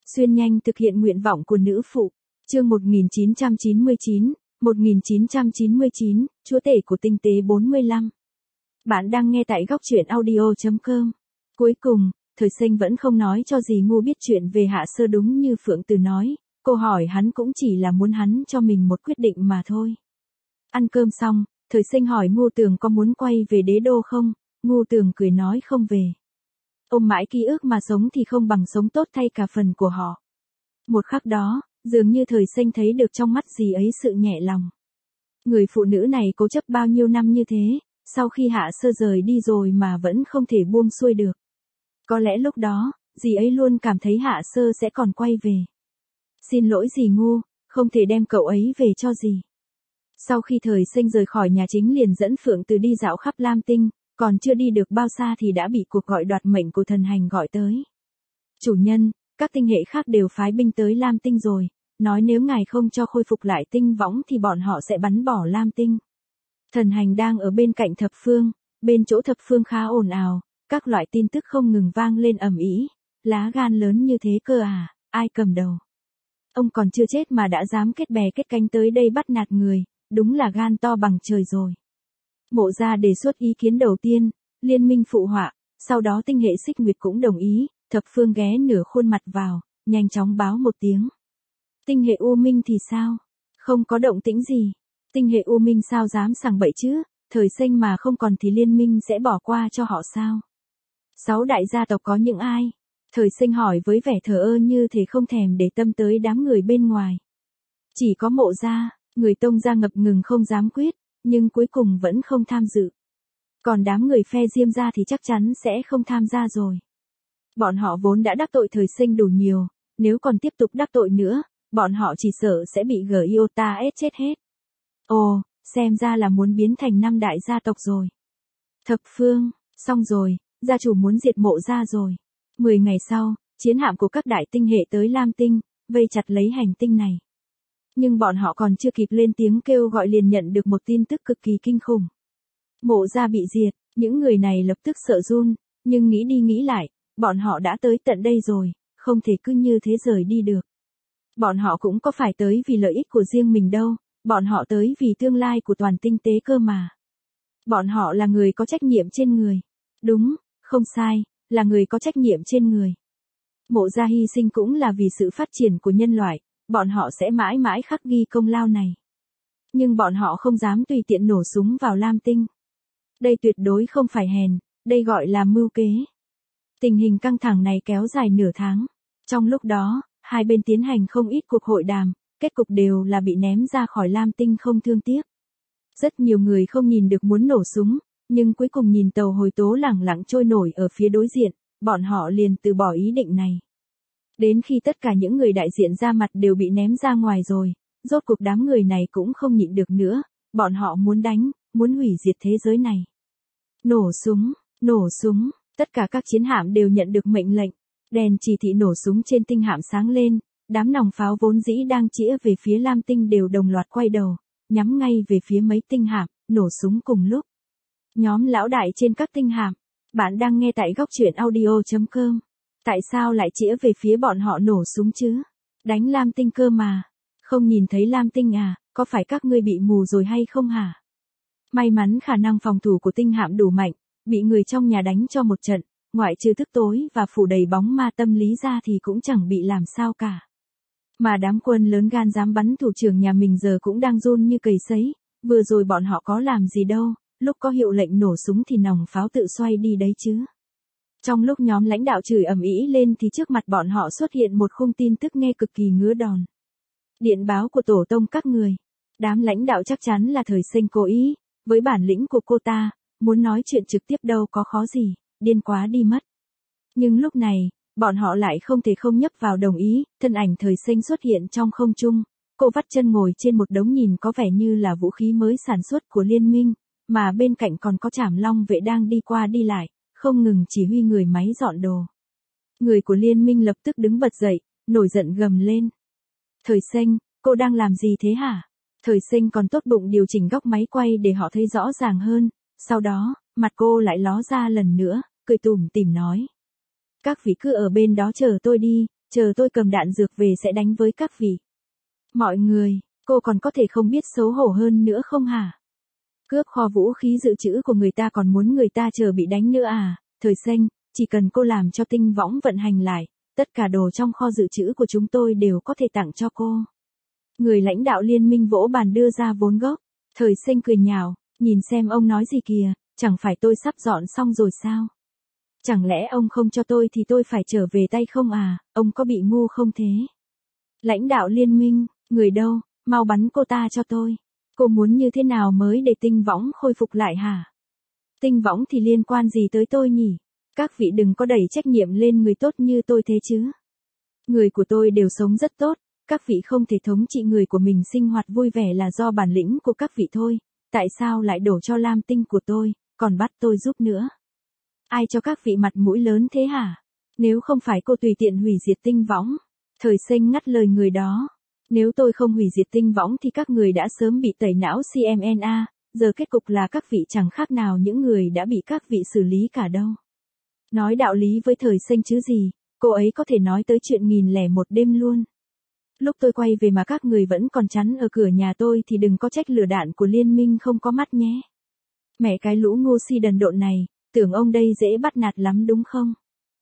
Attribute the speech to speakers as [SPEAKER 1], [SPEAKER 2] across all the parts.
[SPEAKER 1] Xuyên nhanh thực hiện nguyện vọng của nữ phụ. Chương 1999, chúa tể của tinh tế 45. Bạn đang nghe tại góc truyện audio.com. Cuối cùng, Thời Sinh vẫn không nói cho dì Ngu biết chuyện về Hạ Sơ, đúng như Phượng Từ nói, cô hỏi hắn cũng chỉ là muốn hắn cho mình một quyết định mà thôi. Ăn cơm xong, Thời Sinh hỏi Ngô Tường có muốn quay về đế đô không, Ngô Tường cười nói không về. Ôm mãi ký ức mà sống thì không bằng sống tốt thay cả phần của họ. Một khắc đó, dường như Thời Sinh thấy được trong mắt dì ấy sự nhẹ lòng. Người phụ nữ này cố chấp bao nhiêu năm như thế, sau khi Hạ Sơ rời đi rồi mà vẫn không thể buông xuôi được. Có lẽ lúc đó, dì ấy luôn cảm thấy Hạ Sơ sẽ còn quay về. Xin lỗi dì Ngu, không thể đem cậu ấy về cho dì. Sau khi Thời Sinh rời khỏi nhà chính liền dẫn Phượng Từ đi dạo khắp Lam Tinh, còn chưa đi được bao xa thì đã bị cuộc gọi đoạt mệnh của thần hành gọi tới. Chủ nhân, các tinh hệ khác đều phái binh tới Lam Tinh rồi, nói nếu ngài không cho khôi phục lại tinh võng thì bọn họ sẽ bắn bỏ Lam Tinh. Thần hành đang ở bên cạnh thập phương, bên chỗ thập phương khá ồn ào, các loại tin tức không ngừng vang lên ầm ĩ. Lá gan lớn như thế cơ à, ai cầm đầu? Ông còn chưa chết mà đã dám kết bè kết cánh tới đây bắt nạt người, đúng là gan to bằng trời rồi. Mộ Gia đề xuất ý kiến đầu tiên, liên minh phụ họa, sau đó tinh hệ Xích Nguyệt cũng đồng ý, thập phương ghé nửa khuôn mặt vào, nhanh chóng báo một tiếng. Tinh hệ U Minh thì sao? Không có động tĩnh gì. Tinh hệ U Minh sao dám sằng bậy chứ, Thời Sinh mà không còn thì liên minh sẽ bỏ qua cho họ sao? 6 đại gia tộc có những ai? Thời Sinh hỏi với vẻ thờ ơ như thể không thèm để tâm tới đám người bên ngoài. Chỉ có Mộ Gia, người Tông Gia ngập ngừng không dám quyết, nhưng cuối cùng vẫn không tham dự. Còn đám người phe Diêm gia thì chắc chắn sẽ không tham gia rồi. Bọn họ vốn đã đắc tội Thời Sinh đủ nhiều, nếu còn tiếp tục đắc tội nữa, bọn họ chỉ sợ sẽ bị Giota ép chết hết. Ồ, xem ra là muốn biến thành 5 đại gia tộc rồi. Thập phương, xong rồi, gia chủ muốn diệt Mộ Gia rồi. 10 ngày sau, chiến hạm của các đại tinh hệ tới Lam Tinh, vây chặt lấy hành tinh này. Nhưng bọn họ còn chưa kịp lên tiếng kêu gọi liền nhận được một tin tức cực kỳ kinh khủng. Mộ Gia bị diệt, những người này lập tức sợ run, nhưng nghĩ đi nghĩ lại, bọn họ đã tới tận đây rồi, không thể cứ như thế rời đi được. Bọn họ cũng có phải tới vì lợi ích của riêng mình đâu, bọn họ tới vì tương lai của toàn tinh tế cơ mà. Bọn họ là người có trách nhiệm trên người. Đúng, không sai, là người có trách nhiệm trên người. Mộ Gia hy sinh cũng là vì sự phát triển của nhân loại, bọn họ sẽ mãi mãi khắc ghi công lao này. Nhưng bọn họ không dám tùy tiện nổ súng vào Lam Tinh. Đây tuyệt đối không phải hèn, đây gọi là mưu kế. Tình hình căng thẳng này kéo dài nửa tháng. Trong lúc đó, hai bên tiến hành không ít cuộc hội đàm, kết cục đều là bị ném ra khỏi Lam Tinh không thương tiếc. Rất nhiều người không nhìn được muốn nổ súng, nhưng cuối cùng nhìn tàu hồi tố lẳng lặng trôi nổi ở phía đối diện, bọn họ liền từ bỏ ý định này. Đến khi tất cả những người đại diện ra mặt đều bị ném ra ngoài rồi, rốt cuộc đám người này cũng không nhịn được nữa, bọn họ muốn đánh, muốn hủy diệt thế giới này. Nổ súng, tất cả các chiến hạm đều nhận được mệnh lệnh, đèn chỉ thị nổ súng trên tinh hạm sáng lên, đám nòng pháo vốn dĩ đang chĩa về phía Lam Tinh đều đồng loạt quay đầu, nhắm ngay về phía mấy tinh hạm, nổ súng cùng lúc. Nhóm lão đại trên các tinh hạm, bạn đang nghe tại góc truyện audio.com. Tại sao lại chĩa về phía bọn họ nổ súng chứ? Đánh Lam Tinh cơ mà. Không nhìn thấy Lam Tinh à, có phải các ngươi bị mù rồi hay không hả? May mắn khả năng phòng thủ của tinh hạm đủ mạnh, bị người trong nhà đánh cho một trận, ngoại trừ thức tối và phủ đầy bóng ma tâm lý ra thì cũng chẳng bị làm sao cả. Mà đám quân lớn gan dám bắn thủ trưởng nhà mình giờ cũng đang run như cầy sấy, vừa rồi bọn họ có làm gì đâu, lúc có hiệu lệnh nổ súng thì nòng pháo tự xoay đi đấy chứ. Trong lúc nhóm lãnh đạo chửi ầm ĩ lên thì trước mặt bọn họ xuất hiện một khung tin tức nghe cực kỳ ngứa đòn. Điện báo của tổ tông các người. Đám lãnh đạo chắc chắn là Thời Sinh cố ý, với bản lĩnh của cô ta, muốn nói chuyện trực tiếp đâu có khó gì, điên quá đi mất. Nhưng lúc này, bọn họ lại không thể không nhấp vào đồng ý, thân ảnh Thời Sinh xuất hiện trong không trung, cô vắt chân ngồi trên một đống nhìn có vẻ như là vũ khí mới sản xuất của liên minh, mà bên cạnh còn có Trảm Long vệ đang đi qua đi lại, không ngừng chỉ huy người máy dọn đồ. Người của liên minh lập tức đứng bật dậy, nổi giận gầm lên. Thời Sinh, cô đang làm gì thế hả? Thời Sinh còn tốt bụng điều chỉnh góc máy quay để họ thấy rõ ràng hơn, sau đó, mặt cô lại ló ra lần nữa, cười tủm tỉm nói. Các vị cứ ở bên đó chờ tôi đi, chờ tôi cầm đạn dược về sẽ đánh với các vị. Mọi người, cô còn có thể không biết xấu hổ hơn nữa không hả? Cướp kho vũ khí dự trữ của người ta còn muốn người ta chờ bị đánh nữa à? Thời xanh, chỉ cần cô làm cho tinh võng vận hành lại, tất cả đồ trong kho dự trữ của chúng tôi đều có thể tặng cho cô. Người lãnh đạo liên minh vỗ bàn đưa ra vốn gốc. Thời xanh cười nhạo, nhìn xem ông nói gì kìa, chẳng phải tôi sắp dọn xong rồi sao? Chẳng lẽ ông không cho tôi thì tôi phải trở về tay không à, ông có bị ngu không thế? Lãnh đạo liên minh, người đâu, mau bắn cô ta cho tôi. Cô muốn như thế nào mới để tinh võng khôi phục lại hả? Tinh võng thì liên quan gì tới tôi nhỉ? Các vị đừng có đẩy trách nhiệm lên người tốt như tôi thế chứ. Người của tôi đều sống rất tốt, các vị không thể thống trị người của mình sinh hoạt vui vẻ là do bản lĩnh của các vị thôi. Tại sao lại đổ cho Lam Tinh của tôi, còn bắt tôi giúp nữa? Ai cho các vị mặt mũi lớn thế hả? Nếu không phải cô tùy tiện hủy diệt tinh võng. Thời xanh ngắt lời người đó. Nếu tôi không hủy diệt tinh võng thì các người đã sớm bị tẩy não CMNA, giờ kết cục là các vị chẳng khác nào những người đã bị các vị xử lý cả đâu. Nói đạo lý với thời xanh chứ gì, cô ấy có thể nói tới chuyện 1001 đêm luôn. Lúc tôi quay về mà các người vẫn còn chắn ở cửa nhà tôi thì đừng có trách lửa đạn của liên minh không có mắt nhé. Mẹ cái lũ ngu si đần độn này, tưởng ông đây dễ bắt nạt lắm đúng không?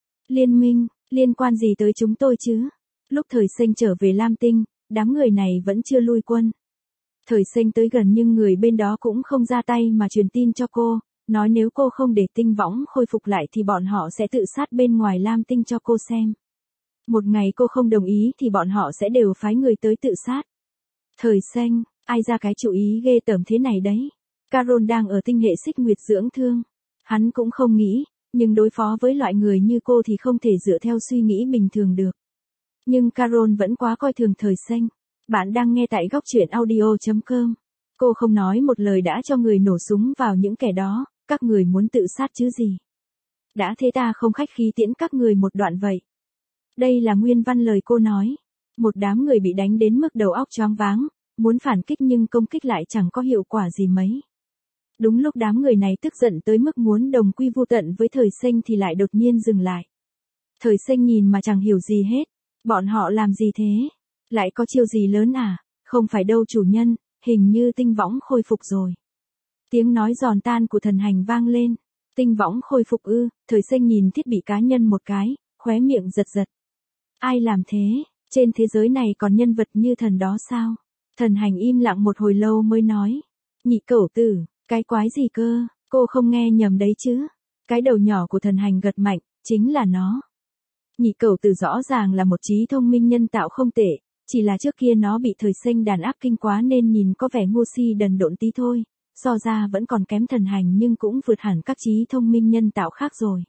[SPEAKER 1] Liên minh, liên quan gì tới chúng tôi chứ? Lúc thời xanh trở về Lam Tinh, đám người này vẫn chưa lui quân. Thời xanh tới gần nhưng người bên đó cũng không ra tay mà truyền tin cho cô, nói nếu cô không để tinh võng khôi phục lại thì bọn họ sẽ tự sát bên ngoài Lam Tinh cho cô xem. Một ngày cô không đồng ý thì bọn họ sẽ đều phái người tới tự sát. Thời xanh, ai ra cái chủ ý ghê tởm thế này đấy? Carol đang ở tinh hệ xích nguyệt dưỡng thương. Hắn cũng không nghĩ, nhưng đối phó với loại người như cô thì không thể dựa theo suy nghĩ bình thường được. Nhưng Carol vẫn quá coi thường thời xanh. Bạn đang nghe tại góc truyện audio.com. Cô không nói một lời đã cho người nổ súng vào những kẻ đó, các người muốn tự sát chứ gì. Đã thế ta không khách khí tiễn các người một đoạn vậy. Đây là nguyên văn lời cô nói. Một đám người bị đánh đến mức đầu óc choáng váng, muốn phản kích nhưng công kích lại chẳng có hiệu quả gì mấy. Đúng lúc đám người này tức giận tới mức muốn đồng quy vu tận với thời xanh thì lại đột nhiên dừng lại. Thời xanh nhìn mà chẳng hiểu gì hết. Bọn họ làm gì thế? Lại có chiêu gì lớn à? Không phải đâu chủ nhân, hình như tinh võng khôi phục rồi. Tiếng nói giòn tan của thần hành vang lên. Tinh võng khôi phục ư? Thời xanh nhìn thiết bị cá nhân một cái, khóe miệng giật giật. Ai làm thế? Trên thế giới này còn nhân vật như thần đó sao? Thần hành im lặng một hồi lâu mới nói. Nhị cẩu tử, cái quái gì cơ? Cô không nghe nhầm đấy chứ? Cái đầu nhỏ của thần hành gật mạnh, chính là nó. Nhị cẩu tử rõ ràng là một trí thông minh nhân tạo không tệ, chỉ là trước kia nó bị thời xanh đàn áp kinh quá nên nhìn có vẻ ngu si đần độn tí thôi, so ra vẫn còn kém thần hành nhưng cũng vượt hẳn các trí thông minh nhân tạo khác rồi.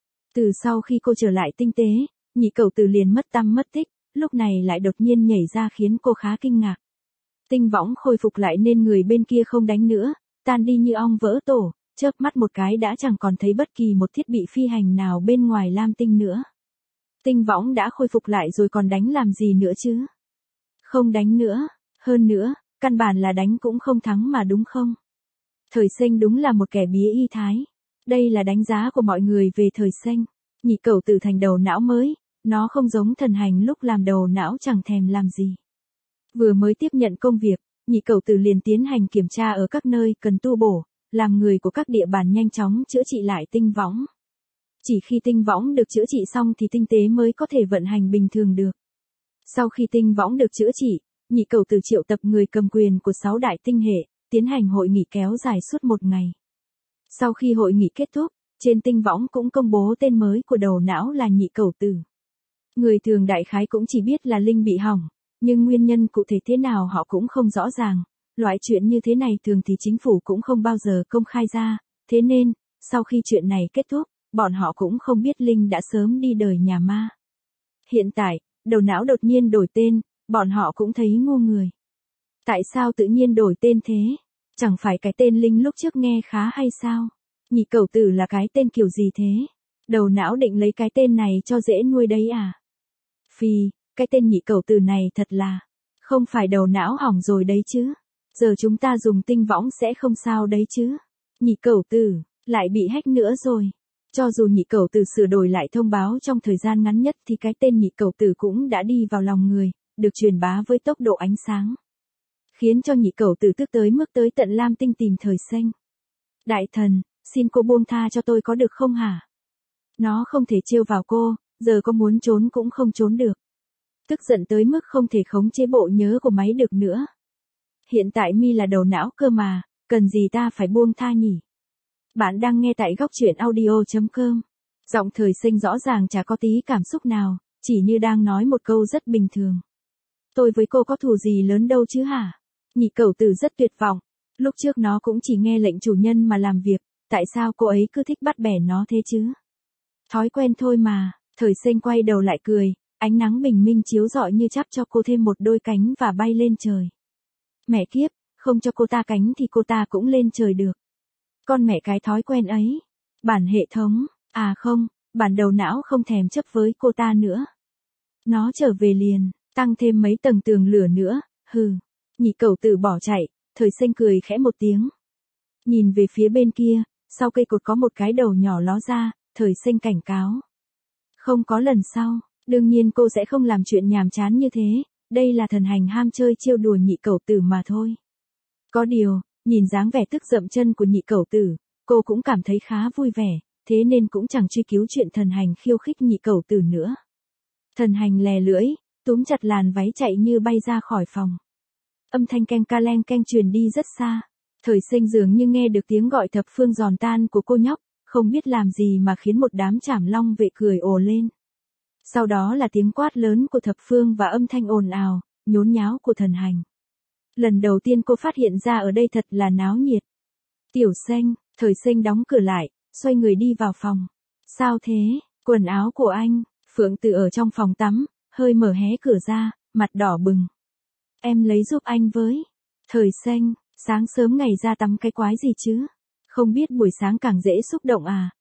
[SPEAKER 1] Từ sau khi cô trở lại tinh tế, nhị cẩu tử liền mất tăm mất tích, lúc này lại đột nhiên nhảy ra khiến cô khá kinh ngạc. Tinh võng khôi phục lại nên người bên kia không đánh nữa, tan đi như ong vỡ tổ, chớp mắt một cái đã chẳng còn thấy bất kỳ một thiết bị phi hành nào bên ngoài Lam Tinh nữa. Tinh võng đã khôi phục lại rồi còn đánh làm gì nữa chứ? Không đánh nữa, hơn nữa, căn bản là đánh cũng không thắng mà đúng không? Thời xanh đúng là một kẻ bía y thái. Đây là đánh giá của mọi người về thời xanh. Nhị cẩu tử thành đầu não mới, nó không giống thần hành lúc làm đầu não chẳng thèm làm gì. Vừa mới tiếp nhận công việc, nhị cẩu tử liền tiến hành kiểm tra ở các nơi cần tu bổ, làm người của các địa bàn nhanh chóng chữa trị lại tinh võng. Chỉ khi tinh võng được chữa trị xong thì tinh tế mới có thể vận hành bình thường được. Sau khi tinh võng được chữa trị, nhị cẩu tử triệu tập người cầm quyền của 6 đại tinh hệ, tiến hành hội nghị kéo dài suốt 1 ngày. Sau khi hội nghị kết thúc, trên tinh võng cũng công bố tên mới của đầu não là nhị cẩu tử. Người thường đại khái cũng chỉ biết là Linh bị hỏng, nhưng nguyên nhân cụ thể thế nào họ cũng không rõ ràng. Loại chuyện như thế này thường thì chính phủ cũng không bao giờ công khai ra, thế nên, sau khi chuyện này kết thúc, bọn họ cũng không biết Linh đã sớm đi đời nhà ma. Hiện tại, đầu não đột nhiên đổi tên, bọn họ cũng thấy ngu người. Tại sao tự nhiên đổi tên thế? Chẳng phải cái tên Linh lúc trước nghe khá hay sao? Nhị cẩu tử là cái tên kiểu gì thế? Đầu não định lấy cái tên này cho dễ nuôi đấy à? Phì, cái tên nhị cẩu tử này thật là, không phải đầu não hỏng rồi đấy chứ? Giờ chúng ta dùng tinh võng sẽ không sao đấy chứ? Nhị cẩu tử, lại bị hack nữa rồi. Cho dù nhị cẩu tử sửa đổi lại thông báo trong thời gian ngắn nhất thì cái tên nhị cẩu tử cũng đã đi vào lòng người, được truyền bá với tốc độ ánh sáng. Khiến cho nhị cẩu tử tức tới mức tới tận Lam Tinh tìm Thời Xanh. Đại thần, xin cô buông tha cho tôi có được không hả? Nó không thể trêu vào cô, giờ có muốn trốn cũng không trốn được. Tức giận tới mức không thể khống chế bộ nhớ của máy được nữa. Hiện tại mi là đầu não cơ mà, cần gì ta phải buông tha nhỉ? Bạn đang nghe tại góc truyện audio.com. Giọng Thời Sinh rõ ràng chả có tí cảm xúc nào, chỉ như đang nói một câu rất bình thường. Tôi với cô có thù gì lớn đâu chứ hả? Nhị cẩu tử rất tuyệt vọng. Lúc trước nó cũng chỉ nghe lệnh chủ nhân mà làm việc, tại sao cô ấy cứ thích bắt bẻ nó thế chứ? Thói quen thôi mà. Thời Sinh quay đầu lại cười, ánh nắng bình minh chiếu rọi như chắp cho cô thêm một đôi cánh và bay lên trời. Mẹ kiếp, không cho cô ta cánh thì cô ta cũng lên trời được. Con mẹ cái thói quen ấy. Bản hệ thống, à không, bản đầu não không thèm chấp với cô ta nữa. Nó trở về liền, tăng thêm mấy tầng tường lửa nữa, hừ. Nhị cẩu tử bỏ chạy, Thời Sinh cười khẽ một tiếng. Nhìn về phía bên kia, sau cây cột có một cái đầu nhỏ ló ra, Thời Sinh cảnh cáo. Không có lần sau, đương nhiên cô sẽ không làm chuyện nhàm chán như thế, đây là thần hành ham chơi trêu đùa nhị cẩu tử mà thôi. Có điều, nhìn dáng vẻ tức dậm chân của nhị cẩu tử, cô cũng cảm thấy khá vui vẻ, thế nên cũng chẳng truy cứu chuyện thần hành khiêu khích nhị cẩu tử nữa. Thần hành lè lưỡi, túm chặt làn váy chạy như bay ra khỏi phòng. Âm thanh keng ca leng keng truyền đi rất xa. Thời Sinh dường như nghe được tiếng gọi thập phương giòn tan của cô nhóc, không biết làm gì mà khiến một đám trảm long vệ cười ồ lên. Sau đó là tiếng quát lớn của thập phương và âm thanh ồn ào, nhốn nháo của thần hành. Lần đầu tiên cô phát hiện ra ở đây thật là náo nhiệt. Tiểu Xanh, Thời Sinh đóng cửa lại, xoay người đi vào phòng. Sao thế, quần áo của anh? Phượng Tử ở trong phòng tắm, hơi mở hé cửa ra, mặt đỏ bừng. Em lấy giúp anh với. Thời Xanh, sáng sớm ngày ra tắm cái quái gì chứ? Không biết buổi sáng càng dễ xúc động à?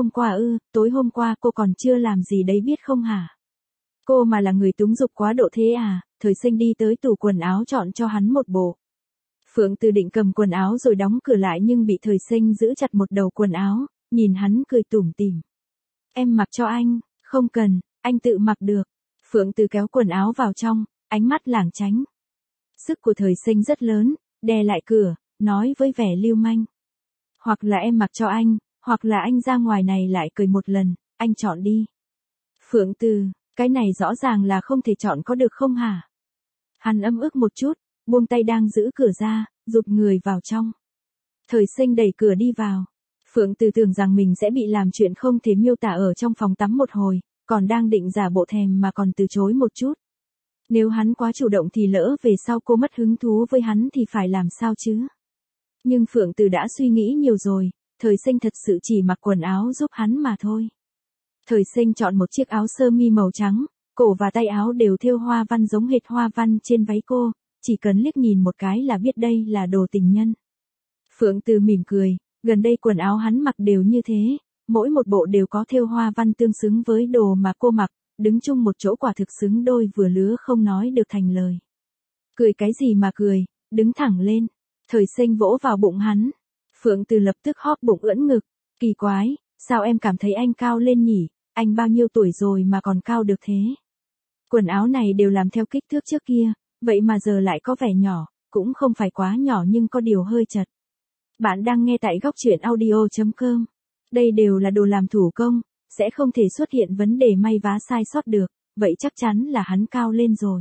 [SPEAKER 1] Tối hôm qua cô còn chưa làm gì đấy biết không hả? Cô mà là người túng dục quá độ thế à? Thời Sinh đi tới tủ quần áo chọn cho hắn một bộ. Phượng Từ định cầm quần áo rồi đóng cửa lại nhưng bị Thời Sinh giữ chặt một đầu quần áo, nhìn hắn cười tủm tỉm. Em mặc cho anh, không cần, anh tự mặc được. Phượng Từ kéo quần áo vào trong, ánh mắt lảng tránh. Sức của Thời Sinh rất lớn, đè lại cửa, nói với vẻ lưu manh. Hoặc là em mặc cho anh, hoặc là anh ra ngoài này lại cười một lần, anh chọn đi. Phượng Từ, cái này rõ ràng là không thể chọn có được không hả? Hắn ấm ức một chút, buông tay đang giữ cửa ra, giục người vào trong. Thời Sinh đẩy cửa đi vào. Phượng Từ tưởng rằng mình sẽ bị làm chuyện không thể miêu tả ở trong phòng tắm một hồi, còn đang định giả bộ thèm mà còn từ chối một chút. Nếu hắn quá chủ động thì lỡ về sau cô mất hứng thú với hắn thì phải làm sao chứ? Nhưng Phượng Từ đã suy nghĩ nhiều rồi, Thời Sinh thật sự chỉ mặc quần áo giúp hắn mà thôi. Thời Sinh chọn một chiếc áo sơ mi màu trắng, cổ và tay áo đều thêu hoa văn giống hệt hoa văn trên váy cô, chỉ cần liếc nhìn một cái là biết đây là đồ tình nhân. Phượng Từ mỉm cười, gần đây quần áo hắn mặc đều như thế, mỗi một bộ đều có thêu hoa văn tương xứng với đồ mà cô mặc, đứng chung một chỗ quả thực xứng đôi vừa lứa không nói được thành lời. Cười cái gì mà cười, đứng thẳng lên. Thời Sinh vỗ vào bụng hắn. Phượng Từ lập tức hóp bụng ưỡn ngực. Kỳ quái, sao em cảm thấy anh cao lên nhỉ? Anh bao nhiêu tuổi rồi mà còn cao được thế? Quần áo này đều làm theo kích thước trước kia, vậy mà giờ lại có vẻ nhỏ, cũng không phải quá nhỏ nhưng có điều hơi chật. Bạn đang nghe tại góc truyện audio.com. Đây đều là đồ làm thủ công, sẽ không thể xuất hiện vấn đề may vá sai sót được, vậy chắc chắn là hắn cao lên rồi.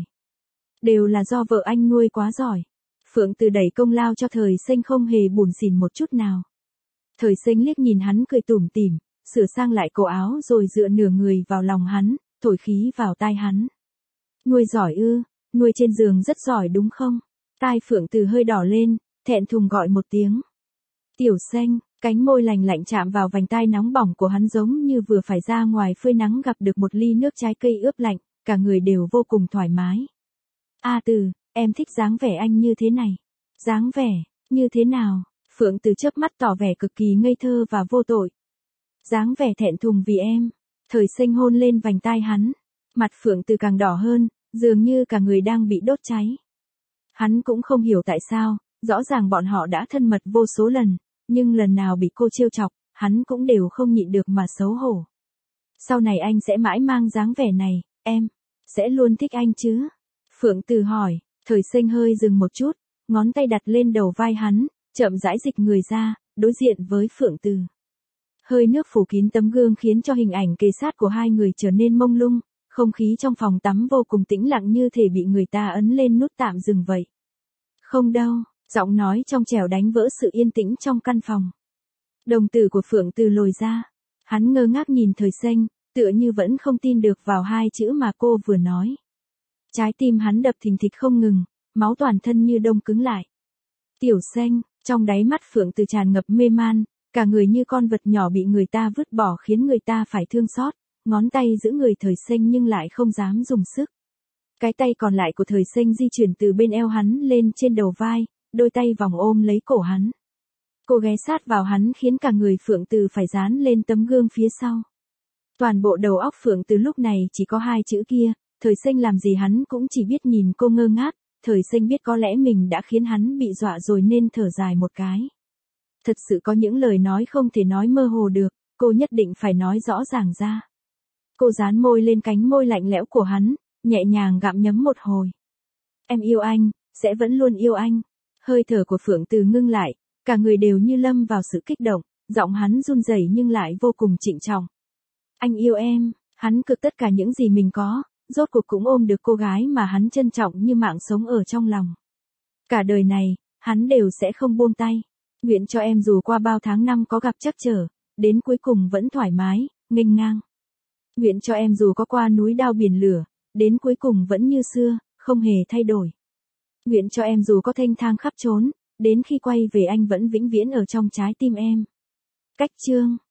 [SPEAKER 1] Đều là do vợ anh nuôi quá giỏi. Phượng Từ đẩy công lao cho Thời Sinh không hề buồn xỉn một chút nào. Thời Sinh liếc nhìn hắn cười tủm tỉm, sửa sang lại cổ áo rồi dựa nửa người vào lòng hắn, thổi khí vào tai hắn. Nuôi giỏi ư, nuôi trên giường rất giỏi đúng không? Tai Phượng Từ hơi đỏ lên, thẹn thùng gọi một tiếng. Tiểu Xanh, cánh môi lành lạnh chạm vào vành tai nóng bỏng của hắn giống như vừa phải ra ngoài phơi nắng gặp được một ly nước trái cây ướp lạnh, cả người đều vô cùng thoải mái. A Từ, em thích dáng vẻ anh như thế này. Dáng vẻ, như thế nào? Phượng Từ chớp mắt tỏ vẻ cực kỳ ngây thơ và vô tội. Dáng vẻ thẹn thùng vì em. Thời Sinh hôn lên vành tai hắn. Mặt Phượng Từ càng đỏ hơn, dường như cả người đang bị đốt cháy. Hắn cũng không hiểu tại sao, rõ ràng bọn họ đã thân mật vô số lần, nhưng lần nào bị cô trêu chọc, hắn cũng đều không nhịn được mà xấu hổ. Sau này anh sẽ mãi mang dáng vẻ này, em sẽ luôn thích anh chứ? Phượng Từ hỏi, Thời Sinh hơi dừng một chút, ngón tay đặt lên đầu vai hắn, chậm rãi dịch người ra, đối diện với Phượng Từ. Hơi nước phủ kín tấm gương khiến cho hình ảnh kề sát của hai người trở nên mông lung, không khí trong phòng tắm vô cùng tĩnh lặng như thể bị người ta ấn lên nút tạm dừng vậy. Không đâu, giọng nói trong trẻo đánh vỡ sự yên tĩnh trong căn phòng. Đồng tử của Phượng Từ lồi ra, hắn ngơ ngác nhìn Thời Sinh, tựa như vẫn không tin được vào hai chữ mà cô vừa nói. Trái tim hắn đập thình thịch không ngừng, máu toàn thân như đông cứng lại. Tiểu Sinh, trong đáy mắt Phượng Từ tràn ngập mê man, cả người như con vật nhỏ bị người ta vứt bỏ khiến người ta phải thương xót, ngón tay giữ người Thời Sinh nhưng lại không dám dùng sức. Cái tay còn lại của Thời Sinh di chuyển từ bên eo hắn lên trên đầu vai, đôi tay vòng ôm lấy cổ hắn. Cô ghé sát vào hắn khiến cả người Phượng Từ phải dán lên tấm gương phía sau. Toàn bộ đầu óc Phượng Từ lúc này chỉ có hai chữ kia, Thời Sinh làm gì hắn cũng chỉ biết nhìn cô ngơ ngác, Thời Sinh biết có lẽ mình đã khiến hắn bị dọa rồi nên thở dài một cái. Thật sự có những lời nói không thể nói mơ hồ được, cô nhất định phải nói rõ ràng ra. Cô dán môi lên cánh môi lạnh lẽo của hắn, nhẹ nhàng gặm nhấm một hồi. Em yêu anh, sẽ vẫn luôn yêu anh. Hơi thở của Phượng Từ ngưng lại, cả người đều như lâm vào sự kích động, giọng hắn run rẩy nhưng lại vô cùng trịnh trọng. Anh yêu em, hắn cực tất cả những gì mình có, rốt cuộc cũng ôm được cô gái mà hắn trân trọng như mạng sống ở trong lòng. Cả đời này, hắn đều sẽ không buông tay. Nguyện cho em dù qua bao tháng năm có gặp trắc trở, đến cuối cùng vẫn thoải mái, nghênh ngang. Nguyện cho em dù có qua núi đao biển lửa, đến cuối cùng vẫn như xưa, không hề thay đổi. Nguyện cho em dù có thênh thang khắp trốn, đến khi quay về anh vẫn vĩnh viễn ở trong trái tim em. Cách chương